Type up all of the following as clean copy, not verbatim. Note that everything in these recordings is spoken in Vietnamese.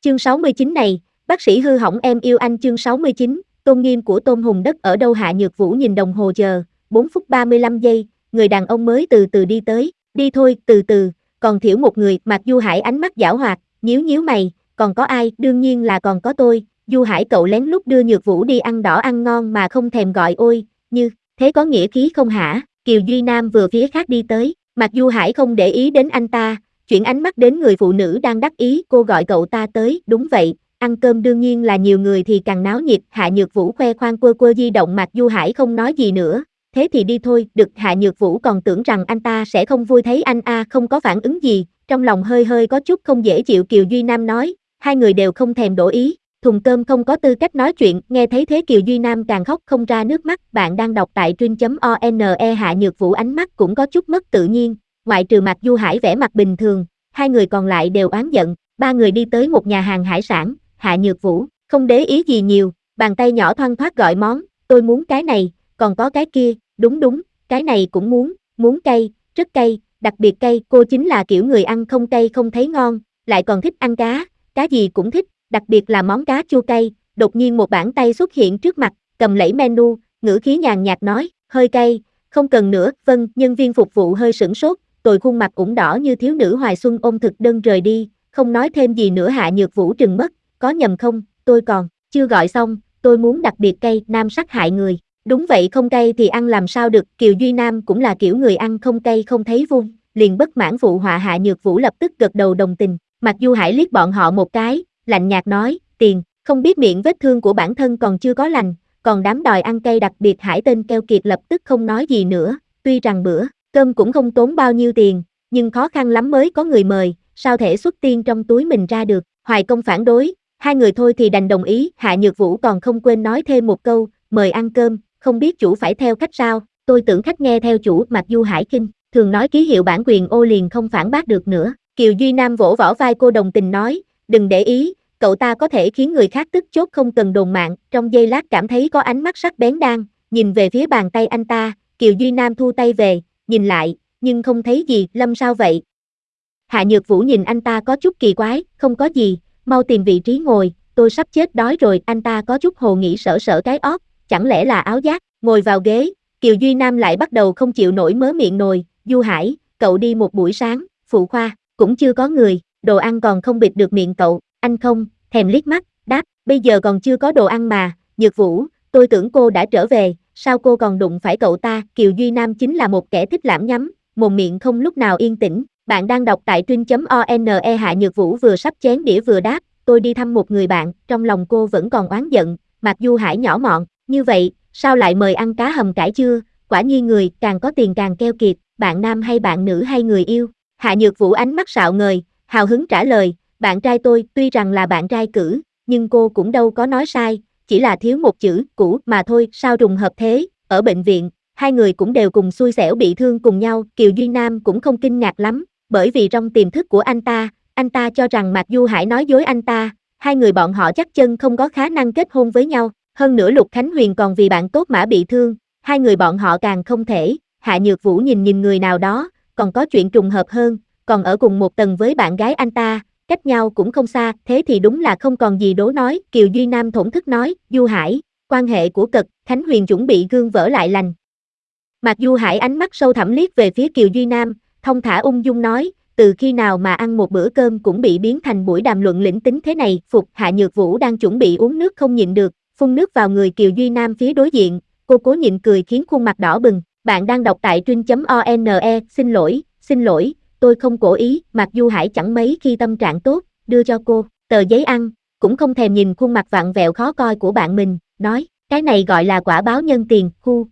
Chương 69 này, bác sĩ hư hỏng em yêu anh chương 69, tôn nghiêm của Tôn Hùng Đất ở đâu Hạ Nhược Vũ nhìn đồng hồ giờ, 4 phút 35 giây, người đàn ông mới từ từ đi tới, đi thôi, từ từ, còn thiểu một người, Mạc Du Hải ánh mắt giảo hoạt, nhíu nhíu mày, còn có ai, đương nhiên là còn có tôi, Du Hải cậu lén lút đưa Nhược Vũ đi ăn đỏ ăn ngon mà không thèm gọi ôi, như, thế có nghĩa khí không hả, Kiều Duy Nam vừa phía khác đi tới, Mạc Du Hải không để ý đến anh ta, chuyển ánh mắt đến người phụ nữ đang đắc ý, cô gọi cậu ta tới, đúng vậy, ăn cơm đương nhiên là nhiều người thì càng náo nhiệt, Hạ Nhược Vũ khoe khoang quơ quơ di động Mạc Du Hải không nói gì nữa, thế thì đi thôi, được Hạ Nhược Vũ còn tưởng rằng anh ta sẽ không vui thấy anh không có phản ứng gì, trong lòng hơi hơi có chút không dễ chịu Kiều Duy Nam nói, hai người đều không thèm đổ ý, thùng cơm không có tư cách nói chuyện, nghe thấy thế Kiều Duy Nam càng khóc không ra nước mắt, bạn đang đọc tại truyện.one Hạ Nhược Vũ ánh mắt cũng có chút mất tự nhiên, ngoại trừ Mạc Du Hải vẻ mặt bình thường, hai người còn lại đều oán giận, ba người đi tới một nhà hàng hải sản, Hạ Nhược Vũ, không để ý gì nhiều, bàn tay nhỏ thoăn thoắt gọi món, tôi muốn cái này, còn có cái kia, đúng, cái này cũng muốn cay, rất cay, đặc biệt cay, cô chính là kiểu người ăn không cay không thấy ngon, lại còn thích ăn cá gì cũng thích, đặc biệt là món cá chua cay, đột nhiên một bàn tay xuất hiện trước mặt, cầm lấy menu, ngữ khí nhàn nhạt nói, hơi cay, không cần nữa, vâng, nhân viên phục vụ hơi sửng sốt, tôi khuôn mặt ửng đỏ như thiếu nữ hoài xuân ôm thực đơn rời đi, không nói thêm gì nữa Hạ Nhược Vũ trừng mất, có nhầm không, tôi còn chưa gọi xong, tôi muốn đặc biệt cay, nam sát hại người, đúng vậy không cay thì ăn làm sao được, Kiều Duy Nam cũng là kiểu người ăn không cay không thấy vui, liền bất mãn phụ họa Hạ Nhược Vũ lập tức gật đầu đồng tình, Mạc Du Hải liếc bọn họ một cái, lạnh nhạt nói, tiền, không biết miệng vết thương của bản thân còn chưa có lành, còn đám đòi ăn cay đặc biệt Hải tên keo kiệt lập tức không nói gì nữa, tuy rằng bữa cơm cũng không tốn bao nhiêu tiền, nhưng khó khăn lắm mới có người mời, sao thể xuất tiền trong túi mình ra được, Hoài Công phản đối, hai người thôi thì đành đồng ý, Hạ Nhược Vũ còn không quên nói thêm một câu, mời ăn cơm, không biết chủ phải theo khách sao, tôi tưởng khách nghe theo chủ, Mạc Du Hải kinh, thường nói ký hiệu bản quyền ô liền không phản bác được nữa, Kiều Duy Nam vỗ võ vai cô đồng tình nói, đừng để ý, cậu ta có thể khiến người khác tức chốt không cần đồn mạng, trong giây lát cảm thấy có ánh mắt sắc bén đang nhìn về phía bàn tay anh ta, Kiều Duy Nam thu tay về, nhìn lại, nhưng không thấy gì, Lâm sao vậy? Hạ Nhược Vũ nhìn anh ta có chút kỳ quái, không có gì, mau tìm vị trí ngồi, tôi sắp chết đói rồi, anh ta có chút hồ nghĩ sở sở cái ót, chẳng lẽ là áo giác, ngồi vào ghế, Kiều Duy Nam lại bắt đầu không chịu nổi mớ miệng nồi, Du Hải, cậu đi một buổi sáng, phụ khoa, cũng chưa có người, đồ ăn còn không bịt được miệng cậu, anh không, thèm liếc mắt, đáp, bây giờ còn chưa có đồ ăn mà, Nhược Vũ, tôi tưởng cô đã trở về, sao cô còn đụng phải cậu ta, Kiều Duy Nam chính là một kẻ thích lãm nhắm, mồm miệng không lúc nào yên tĩnh, bạn đang đọc tại truyện.one Hạ Nhược Vũ vừa sắp chén đĩa vừa đáp, tôi đi thăm một người bạn, trong lòng cô vẫn còn oán giận, Mạc Du Hải nhỏ mọn, như vậy, sao lại mời ăn cá hầm cải chưa, quả nhiên người càng có tiền càng keo kiệt, bạn nam hay bạn nữ hay người yêu, Hạ Nhược Vũ ánh mắt sạo ngời, hào hứng trả lời, bạn trai tôi, tuy rằng là bạn trai cử, nhưng cô cũng đâu có nói sai, chỉ là thiếu một chữ, cũ, mà thôi, sao trùng hợp thế, ở bệnh viện, hai người cũng đều cùng xui xẻo bị thương cùng nhau, Kiều Duy Nam cũng không kinh ngạc lắm, bởi vì trong tiềm thức của anh ta cho rằng Mạc Du Hải nói dối anh ta, hai người bọn họ chắc chân không có khả năng kết hôn với nhau, hơn nữa Lục Khánh Huyền còn vì bạn tốt mà bị thương, hai người bọn họ càng không thể, Hạ Nhược Vũ nhìn người nào đó, còn có chuyện trùng hợp hơn, còn ở cùng một tầng với bạn gái anh ta, cách nhau cũng không xa, thế thì đúng là không còn gì đố nói, Kiều Duy Nam thổn thức nói, Du Hải, quan hệ của Cực, Khánh Huyền chuẩn bị gương vỡ lại lành. Mạc Du Hải ánh mắt sâu thẳm liếc về phía Kiều Duy Nam, thong thả ung dung nói, từ khi nào mà ăn một bữa cơm cũng bị biến thành buổi đàm luận lĩnh tính thế này, Phục Hạ Nhược Vũ đang chuẩn bị uống nước không nhịn được, phun nước vào người Kiều Duy Nam phía đối diện, cô cố nhịn cười khiến khuôn mặt đỏ bừng, bạn đang đọc tại truyện.one, xin lỗi, tôi không cố ý, Mạc Du Hải chẳng mấy khi tâm trạng tốt, đưa cho cô, tờ giấy ăn, cũng không thèm nhìn khuôn mặt vặn vẹo khó coi của bạn mình, nói, cái này gọi là quả báo nhân tiền,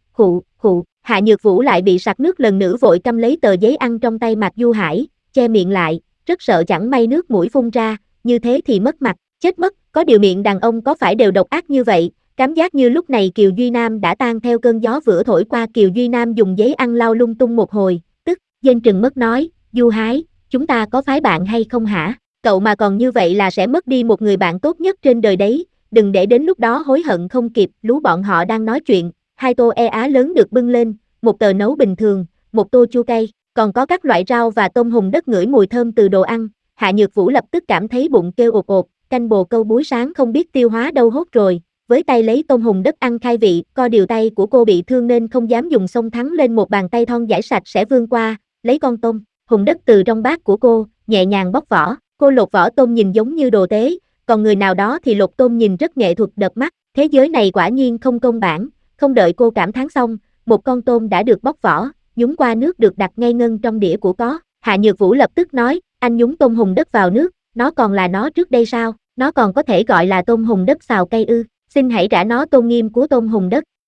khụ, Hạ Nhược Vũ lại bị sặc nước lần nữa vội căm lấy tờ giấy ăn trong tay Mạc Du Hải, che miệng lại, rất sợ chẳng may nước mũi phun ra, như thế thì mất mặt, chết mất, có điều miệng đàn ông có phải đều độc ác như vậy, cảm giác như lúc này Kiều Duy Nam đã tan theo cơn gió vừa thổi qua Kiều Duy Nam dùng giấy ăn lau lung tung một hồi, tức, Dên trừng mất nói, Du Hải, chúng ta có phái bạn hay không hả, cậu mà còn như vậy là sẽ mất đi một người bạn tốt nhất trên đời đấy, đừng để đến lúc đó hối hận không kịp, lú bọn họ đang nói chuyện, hai tô á lớn được bưng lên, một tờ nấu bình thường, một tô chua cay, còn có các loại rau và tôm hùm đất ngửi mùi thơm từ đồ ăn, Hạ Nhược Vũ lập tức cảm thấy bụng kêu ột ột, canh bồ câu buổi sáng không biết tiêu hóa đâu hốt rồi, với tay lấy tôm hùm đất ăn khai vị, co điều tay của cô bị thương nên không dám dùng xông thắng lên một bàn tay thon dãi sạch sẽ vươn qua, lấy con tôm hùm đất từ trong bát của cô, nhẹ nhàng bóc vỏ, cô lột vỏ tôm nhìn giống như đồ tế, còn người nào đó thì lột tôm nhìn rất nghệ thuật đập mắt, thế giới này quả nhiên không công bản, không đợi cô cảm thán xong, một con tôm đã được bóc vỏ, nhúng qua nước được đặt ngay ngân trong đĩa của có. Hạ Nhược Vũ lập tức nói, anh nhúng tôm hùm đất vào nước, nó còn là nó trước đây sao, nó còn có thể gọi là tôm hùm đất xào cay ư, xin hãy trả nó tôn nghiêm của tôm hùm đất.